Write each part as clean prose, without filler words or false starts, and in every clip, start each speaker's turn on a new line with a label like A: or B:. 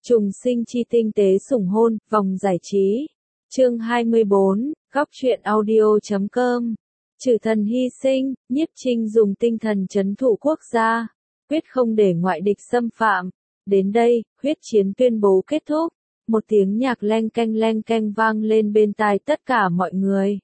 A: Trùng sinh chi tinh tế sủng hôn, vòng giải trí. Chương 24, góc truyện audio.com. Trừ thần hy sinh, Nhiếp Trinh dùng tinh thần trấn thủ quốc gia, quyết không để ngoại địch xâm phạm. Đến đây, huyết chiến tuyên bố kết thúc. Một tiếng nhạc leng keng vang lên bên tai tất cả mọi người.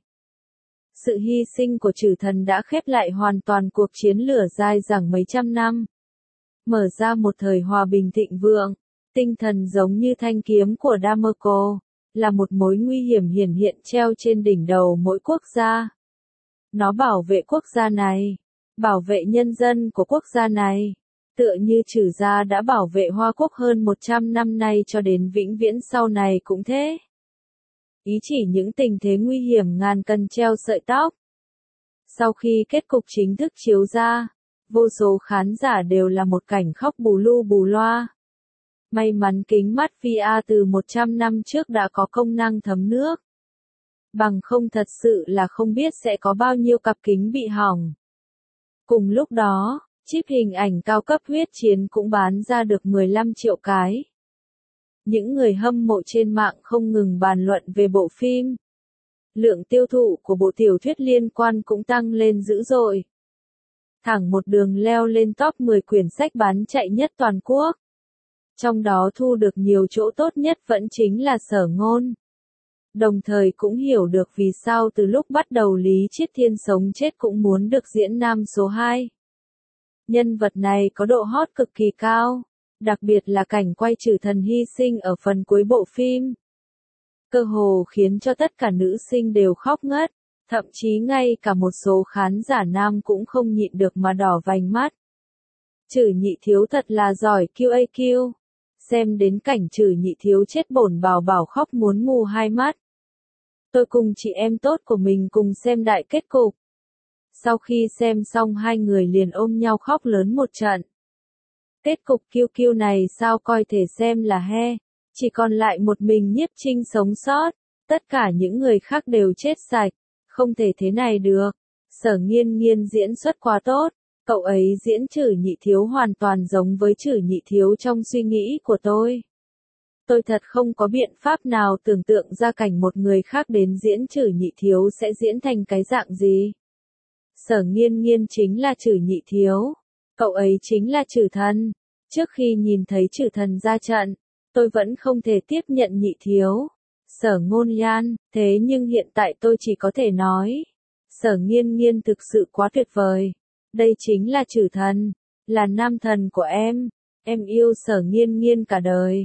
A: Sự hy sinh của Trừ thần đã khép lại hoàn toàn cuộc chiến lửa dài dẳng mấy trăm năm, mở ra một thời hòa bình thịnh vượng. Tinh thần giống như thanh kiếm của Damoco, là một mối nguy hiểm hiển hiện treo trên đỉnh đầu mỗi quốc gia. Nó bảo vệ quốc gia này, bảo vệ nhân dân của quốc gia này, tựa như Trừ gia đã bảo vệ Hoa Quốc hơn 100 năm nay cho đến vĩnh viễn sau này cũng thế. Ý chỉ những tình thế nguy hiểm ngàn cân treo sợi tóc. Sau khi kết cục chính thức chiếu ra, vô số khán giả đều là một cảnh khóc bù lu bù loa. May mắn kính mắt VR từ 100 năm trước đã có công năng thấm nước. Bằng không thật sự là không biết sẽ có bao nhiêu cặp kính bị hỏng. Cùng lúc đó, chip hình ảnh cao cấp huyết chiến cũng bán ra được 15 triệu cái. Những người hâm mộ trên mạng không ngừng bàn luận về bộ phim. Lượng tiêu thụ của bộ tiểu thuyết liên quan cũng tăng lên dữ dội. Thẳng một đường leo lên top 10 quyển sách bán chạy nhất toàn quốc. Trong đó thu được nhiều chỗ tốt nhất vẫn chính là Sở Ngôn. Đồng thời cũng hiểu được vì sao từ lúc bắt đầu Lý Chiết Thiên sống chết cũng muốn được diễn nam số 2. Nhân vật này có độ hot cực kỳ cao, đặc biệt là cảnh quay Trừ thần hy sinh ở phần cuối bộ phim. Cơ hồ khiến cho tất cả nữ sinh đều khóc ngất, thậm chí ngay cả một số khán giả nam cũng không nhịn được mà đỏ vành mắt. Trừ Nhị Thiếu thật là giỏi QAQ. Xem đến cảnh Trừ Nhị Thiếu chết bổn bảo bảo khóc muốn mù hai mắt. Tôi cùng chị em tốt của mình cùng xem đại kết cục. Sau khi xem xong hai người liền ôm nhau khóc lớn một trận. Kết cục QQ này sao coi thể xem là he, chỉ còn lại một mình Nhiếp Trinh sống sót, tất cả những người khác đều chết sạch, không thể thế này được. Sở Nghiên Nghiên diễn xuất quá tốt. Cậu ấy diễn Trừ Nhị Thiếu hoàn toàn giống với Trừ Nhị Thiếu trong suy nghĩ của tôi. Tôi thật không có biện pháp nào tưởng tượng ra cảnh một người khác đến diễn Trừ Nhị Thiếu sẽ diễn thành cái dạng gì. Sở Nghiên Nghiên chính là Trừ Nhị Thiếu. Cậu ấy chính là Trừ thần. Trước khi nhìn thấy Trừ thần ra trận, tôi vẫn không thể tiếp nhận Nhị Thiếu. Sở Ngôn Yan, thế nhưng hiện tại tôi chỉ có thể nói. Sở Nghiên Nghiên thực sự quá tuyệt vời. Đây chính là Trừ thần, là nam thần của em yêu Sở Nghiên Nghiên cả đời.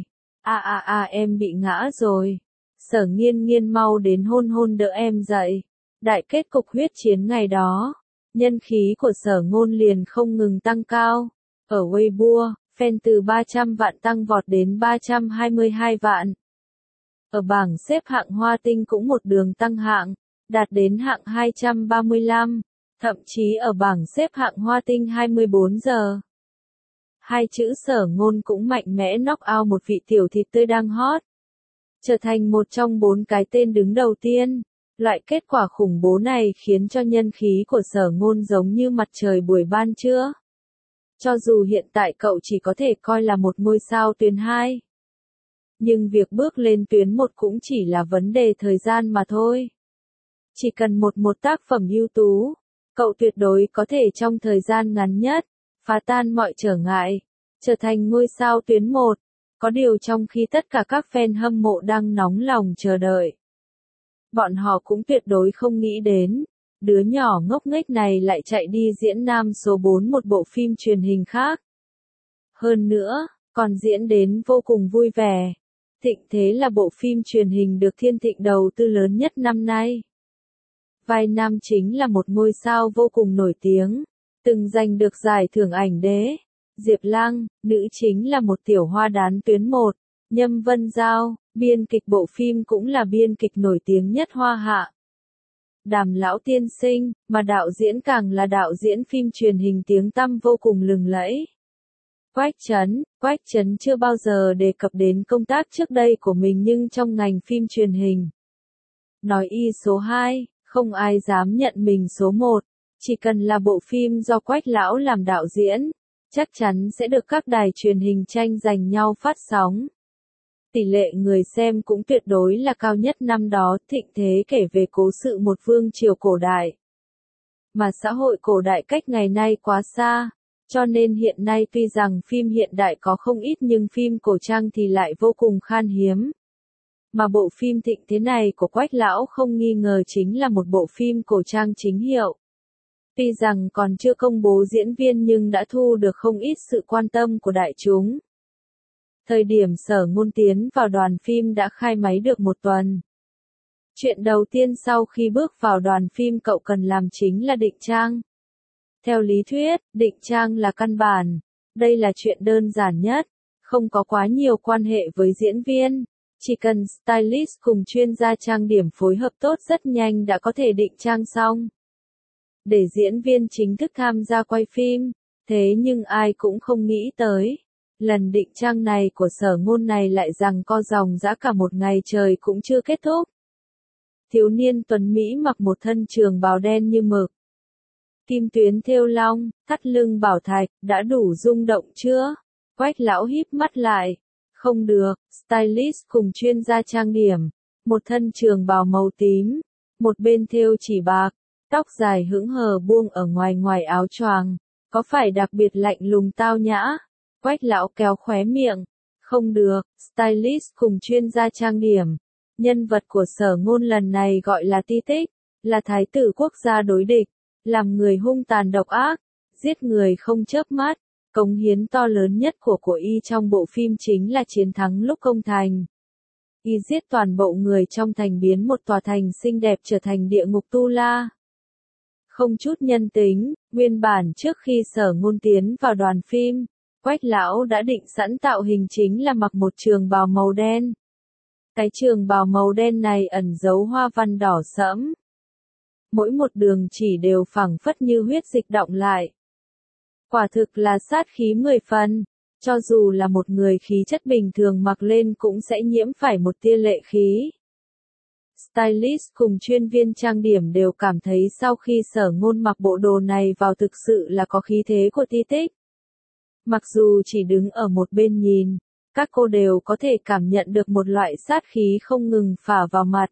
A: Em bị ngã rồi. Sở Nghiên Nghiên mau đến hôn đỡ em dậy. Đại kết cục huyết chiến ngày đó, nhân khí của Sở Ngôn liền không ngừng tăng cao. Ở Weibo, fan từ 300 vạn tăng vọt đến 322 vạn. Ở bảng xếp hạng Hoa Tinh cũng một đường tăng hạng, đạt đến hạng 235. Thậm chí ở bảng xếp hạng Hoa Tinh 24 giờ. Hai chữ Sở Ngôn cũng mạnh mẽ knock out một vị tiểu thịt tươi đang hot. Trở thành một trong 4 cái tên đứng đầu tiên. Loại kết quả khủng bố này khiến cho nhân khí của Sở Ngôn giống như mặt trời buổi ban trưa. Cho dù hiện tại cậu chỉ có thể coi là một ngôi sao tuyến 2. Nhưng việc bước lên tuyến 1 cũng chỉ là vấn đề thời gian mà thôi. Chỉ cần một tác phẩm ưu tú, cậu tuyệt đối có thể trong thời gian ngắn nhất, phá tan mọi trở ngại, trở thành ngôi sao tuyến 1. Có điều trong khi tất cả các fan hâm mộ đang nóng lòng chờ đợi, bọn họ cũng tuyệt đối không nghĩ đến, đứa nhỏ ngốc nghếch này lại chạy đi diễn nam số 4 một bộ phim truyền hình khác. Hơn nữa, còn diễn đến vô cùng vui vẻ. Thịnh Thế là bộ phim truyền hình được Thiên Thịnh đầu tư lớn nhất năm nay. Vai nam chính là một ngôi sao vô cùng nổi tiếng, từng giành được giải thưởng ảnh đế. Diệp Lang, nữ chính là một tiểu hoa đán tuyến 1, Nhâm Vân Giao, biên kịch bộ phim cũng là biên kịch nổi tiếng nhất Hoa Hạ. Đàm Lão Tiên Sinh, mà đạo diễn càng là đạo diễn phim truyền hình tiếng tăm vô cùng lừng lẫy. Quách Trấn chưa bao giờ đề cập đến công tác trước đây của mình nhưng trong ngành phim truyền hình. Nói y số 2. Không ai dám nhận mình số 1, chỉ cần là bộ phim do Quách Lão làm đạo diễn, chắc chắn sẽ được các đài truyền hình tranh giành nhau phát sóng. Tỷ lệ người xem cũng tuyệt đối là cao nhất năm đó, thịnh thế kể về cố sự một vương triều cổ đại. Mà xã hội cổ đại cách ngày nay quá xa, cho nên hiện nay tuy rằng phim hiện đại có không ít nhưng phim cổ trang thì lại vô cùng khan hiếm. Mà bộ phim thịnh thế này của Quách Lão không nghi ngờ chính là một bộ phim cổ trang chính hiệu. Tuy rằng còn chưa công bố diễn viên nhưng đã thu được không ít sự quan tâm của đại chúng. Thời điểm Sở Ngôn tiến vào đoàn phim đã khai máy được một tuần. Chuyện đầu tiên sau khi bước vào đoàn phim cậu cần làm chính là định trang. Theo lý thuyết, định trang là căn bản. Đây là chuyện đơn giản nhất, không có quá nhiều quan hệ với diễn viên. Chỉ cần stylist cùng chuyên gia trang điểm phối hợp tốt rất nhanh đã có thể định trang xong. Để diễn viên chính thức tham gia quay phim, thế nhưng ai cũng không nghĩ tới. Lần định trang này của Sở Ngôn này lại giằng co dòng dã cả một ngày trời cũng chưa kết thúc. Thiếu niên tuấn Mỹ mặc một thân trường bào đen như mực. Kim tuyến thêu long, thắt lưng bảo thạch, đã đủ rung động chưa? Quách Lão híp mắt lại. Không được, stylist cùng chuyên gia trang điểm. Một thân trường bào màu tím, một bên thêu chỉ bạc, tóc dài hững hờ buông ở ngoài áo choàng. Có phải đặc biệt lạnh lùng tao nhã? Quách Lão kéo khóe miệng. Không được, stylist cùng chuyên gia trang điểm. Nhân vật của Sở Ngôn lần này gọi là Ti Tích, là thái tử quốc gia đối địch, làm người hung tàn độc ác, giết người không chớp mắt. Cống hiến to lớn nhất của y trong bộ phim chính là chiến thắng lúc công thành. Y giết toàn bộ người trong thành biến một tòa thành xinh đẹp trở thành địa ngục tu la. Không chút nhân tính, nguyên bản trước khi Sở Ngôn tiến vào đoàn phim, Quách Lão đã định sẵn tạo hình chính là mặc một trường bào màu đen. Cái trường bào màu đen này ẩn giấu hoa văn đỏ sẫm. Mỗi một đường chỉ đều phảng phất như huyết dịch đọng lại. Quả thực là sát khí 10 phần, cho dù là một người khí chất bình thường mặc lên cũng sẽ nhiễm phải một tia lệ khí. Stylist cùng chuyên viên trang điểm đều cảm thấy sau khi Sở Ngôn mặc bộ đồ này vào thực sự là có khí thế của Ti Tích. Mặc dù chỉ đứng ở một bên nhìn, các cô đều có thể cảm nhận được một loại sát khí không ngừng phả vào mặt.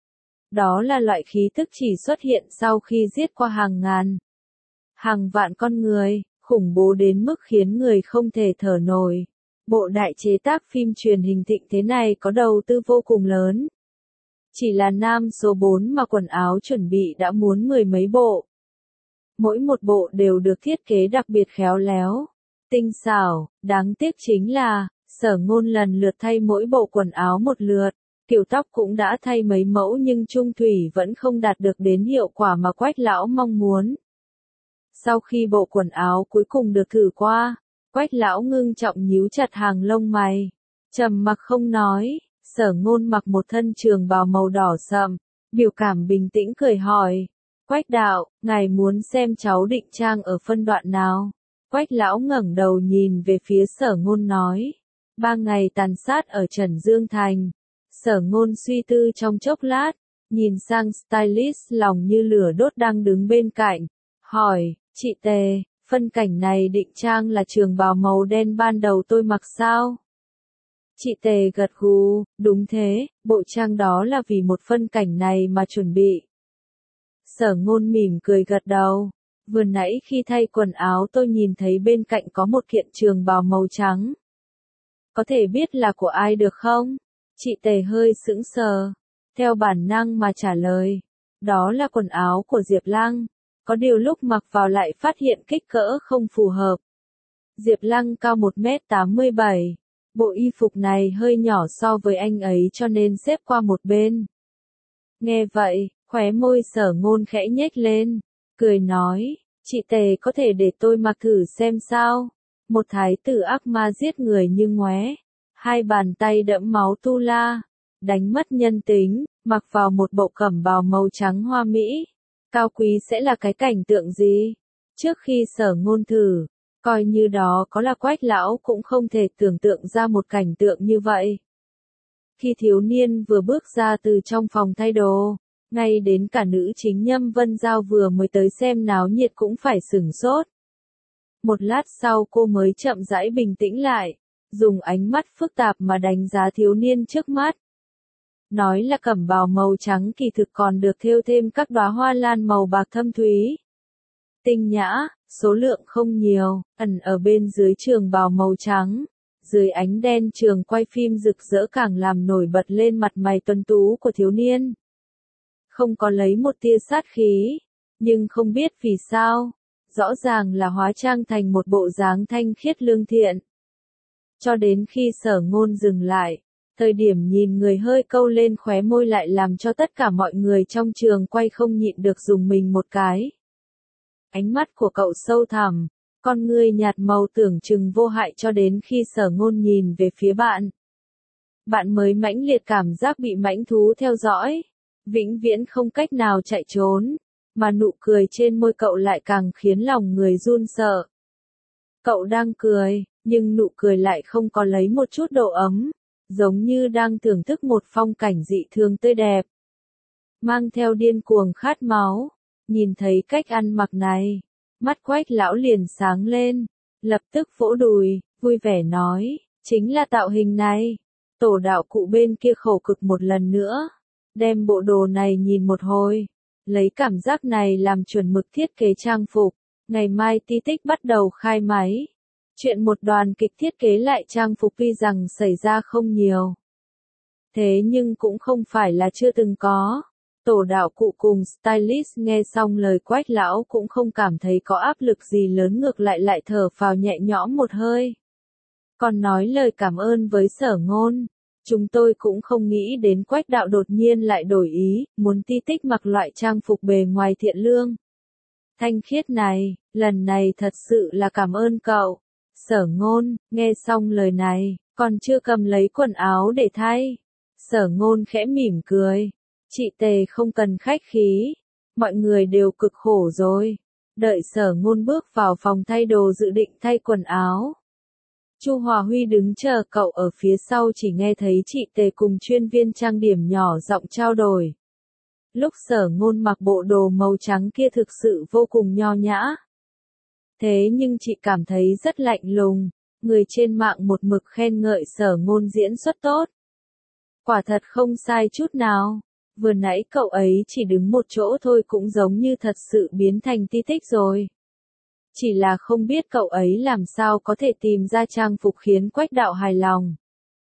A: Đó là loại khí tức chỉ xuất hiện sau khi giết qua hàng ngàn, hàng vạn con người, khủng bố đến mức khiến người không thể thở nổi. Bộ đại chế tác phim truyền hình thịnh thế này có đầu tư vô cùng lớn. Chỉ là nam số 4 mà quần áo chuẩn bị đã muốn 10 mấy bộ. Mỗi một bộ đều được thiết kế đặc biệt khéo léo, tinh xảo, đáng tiếc chính là, Sở Ngôn lần lượt thay mỗi bộ quần áo một lượt, kiểu tóc cũng đã thay mấy mẫu nhưng trung thủy vẫn không đạt được đến hiệu quả mà Quách Lão mong muốn. Sau khi bộ quần áo cuối cùng được thử qua, Quách Lão ngưng trọng nhíu chặt hàng lông mày, trầm mặc không nói. Sở Ngôn mặc một thân trường bào màu đỏ sậm, biểu cảm bình tĩnh cười hỏi, Quách đạo, ngài muốn xem cháu định trang ở phân đoạn nào? Quách Lão ngẩng đầu nhìn về phía Sở Ngôn nói, 3 ngày tàn sát ở Trần Dương Thành. Sở Ngôn suy tư trong chốc lát, nhìn sang stylist lòng như lửa đốt đang đứng bên cạnh, hỏi, chị Tề, phân cảnh này định trang là trường bào màu đen ban đầu tôi mặc sao? Chị Tề gật gù, đúng thế, bộ trang đó là vì một phân cảnh này mà chuẩn bị. Sở Ngôn mỉm cười gật đầu, vừa nãy khi thay quần áo tôi nhìn thấy bên cạnh có một kiện trường bào màu trắng. Có thể biết là của ai được không? Chị Tề hơi sững sờ, theo bản năng mà trả lời, đó là quần áo của Diệp Lăng, có điều lúc mặc vào lại phát hiện kích cỡ không phù hợp. Diệp Lăng cao 1m87. Bộ y phục này hơi nhỏ so với anh ấy cho nên xếp qua một bên. Nghe vậy, khóe môi Sở Ngôn khẽ nhếch lên, cười nói, chị Tề có thể để tôi mặc thử xem sao? Một thái tử ác ma giết người như ngoé, 2 bàn tay đẫm máu tu la, đánh mất nhân tính, mặc vào một bộ cẩm bào màu trắng hoa mỹ, cao quý sẽ là cái cảnh tượng gì? Trước khi Sở Ngôn thử, coi như đó có là Quách Lão cũng không thể tưởng tượng ra một cảnh tượng như vậy. Khi thiếu niên vừa bước ra từ trong phòng thay đồ, ngay đến cả nữ chính Nhâm Vân Giao vừa mới tới xem náo nhiệt cũng phải sửng sốt. Một lát sau cô mới chậm rãi bình tĩnh lại, dùng ánh mắt phức tạp mà đánh giá thiếu niên trước mắt. Nói là cẩm bào màu trắng kỳ thực còn được thêu thêm các đóa hoa lan màu bạc thâm thúy. Tinh nhã, số lượng không nhiều, ẩn ở bên dưới trường bào màu trắng. Dưới ánh đen trường quay phim rực rỡ càng làm nổi bật lên mặt mày tuấn tú của thiếu niên. Không có lấy một tia sát khí, nhưng không biết vì sao, rõ ràng là hóa trang thành một bộ dáng thanh khiết lương thiện. Cho đến khi Sở Ngôn dừng lại, thời điểm nhìn người hơi câu lên khóe môi lại làm cho tất cả mọi người trong trường quay không nhịn được dùng mình một cái. Ánh mắt của cậu sâu thẳm, con ngươi nhạt màu tưởng chừng vô hại cho đến khi Sở Ngôn nhìn về phía bạn. Bạn mới mãnh liệt cảm giác bị mãnh thú theo dõi, vĩnh viễn không cách nào chạy trốn, mà nụ cười trên môi cậu lại càng khiến lòng người run sợ. Cậu đang cười, nhưng nụ cười lại không có lấy một chút độ ấm, giống như đang thưởng thức một phong cảnh dị thường tươi đẹp. Mang theo điên cuồng khát máu, nhìn thấy cách ăn mặc này, mắt Quách lão liền sáng lên, lập tức vỗ đùi, vui vẻ nói, chính là tạo hình này. Tổ đạo cụ bên kia khổ cực một lần nữa, đem bộ đồ này nhìn một hồi, lấy cảm giác này làm chuẩn mực thiết kế trang phục, ngày mai Ti Tích bắt đầu khai máy. Chuyện một đoàn kịch thiết kế lại trang phục tuy rằng xảy ra không nhiều. Thế nhưng cũng không phải là chưa từng có. Tổ đạo cụ cùng stylist nghe xong lời Quách lão cũng không cảm thấy có áp lực gì lớn, ngược lại thở phào nhẹ nhõm một hơi. Còn nói lời cảm ơn với Sở Ngôn. Chúng tôi cũng không nghĩ đến Quách đạo đột nhiên lại đổi ý, muốn Ti Tích mặc loại trang phục bề ngoài thiện lương. Thanh khiết này, lần này thật sự là cảm ơn cậu. Sở Ngôn, nghe xong lời này, còn chưa cầm lấy quần áo để thay. Sở Ngôn khẽ mỉm cười. Chị Tề không cần khách khí. Mọi người đều cực khổ rồi. Đợi Sở Ngôn bước vào phòng thay đồ dự định thay quần áo. Chu Hòa Huy đứng chờ cậu ở phía sau, chỉ nghe thấy chị Tề cùng chuyên viên trang điểm nhỏ giọng trao đổi. Lúc Sở Ngôn mặc bộ đồ màu trắng kia thực sự vô cùng nho nhã. Thế nhưng chị cảm thấy rất lạnh lùng, người trên mạng một mực khen ngợi Sở Ngôn diễn xuất tốt. Quả thật không sai chút nào, vừa nãy cậu ấy chỉ đứng một chỗ thôi cũng giống như thật sự biến thành Ti Tích rồi. Chỉ là không biết cậu ấy làm sao có thể tìm ra trang phục khiến Quách đạo hài lòng.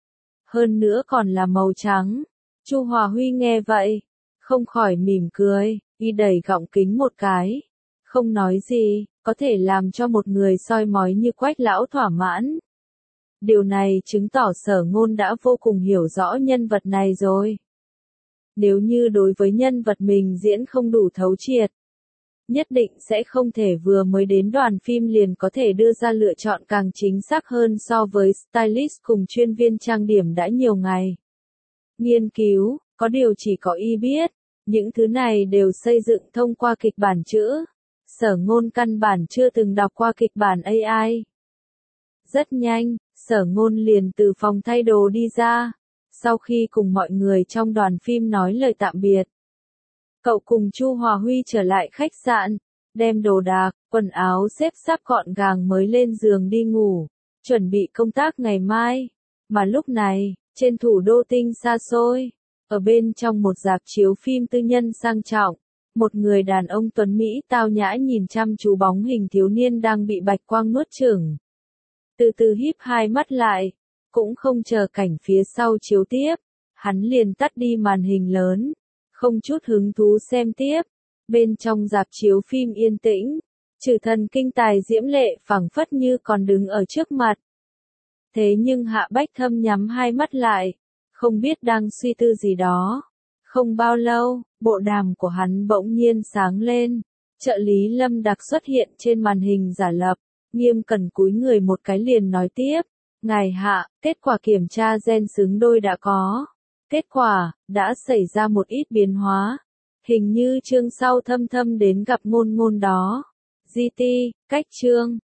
A: Hơn nữa còn là màu trắng. Chu Hòa Huy nghe vậy, không khỏi mỉm cười, y đẩy gọng kính một cái. Không nói gì, có thể làm cho một người soi mói như Quách lão thỏa mãn. Điều này chứng tỏ Sở Ngôn đã vô cùng hiểu rõ nhân vật này rồi. Nếu như đối với nhân vật mình diễn không đủ thấu triệt, nhất định sẽ không thể vừa mới đến đoàn phim liền có thể đưa ra lựa chọn càng chính xác hơn so với stylist cùng chuyên viên trang điểm đã nhiều ngày nghiên cứu, có điều chỉ có y biết, những thứ này đều xây dựng thông qua kịch bản chữ. Sở Ngôn căn bản chưa từng đọc qua kịch bản AI. Rất nhanh, Sở Ngôn liền từ phòng thay đồ đi ra, sau khi cùng mọi người trong đoàn phim nói lời tạm biệt. Cậu cùng Chu Hòa Huy trở lại khách sạn, đem đồ đạc, quần áo xếp sắp gọn gàng mới lên giường đi ngủ, chuẩn bị công tác ngày mai. Mà lúc này, trên thủ đô tinh xa xôi, ở bên trong một rạp chiếu phim tư nhân sang trọng, một người đàn ông tuấn Mỹ tao nhã nhìn chăm chú bóng hình thiếu niên đang bị bạch quang nuốt chửng. Từ từ híp hai mắt lại, cũng không chờ cảnh phía sau chiếu tiếp, hắn liền tắt đi màn hình lớn, không chút hứng thú xem tiếp. Bên trong rạp chiếu phim yên tĩnh, trừ thần kinh tài diễm lệ phảng phất như còn đứng ở trước mặt. Thế nhưng Hạ Bách Thâm nhắm hai mắt lại, không biết đang suy tư gì đó. Không bao lâu, bộ đàm của hắn bỗng nhiên sáng lên, trợ lý Lâm Đặc xuất hiện trên màn hình giả lập, nghiêm cẩn cúi người một cái liền nói tiếp, ngài Hạ, kết quả kiểm tra gen xứng đôi đã có. Kết quả, đã xảy ra một ít biến hóa. Hình như chương sau Thâm Thâm đến gặp Ngôn Ngôn đó. GT, cách chương.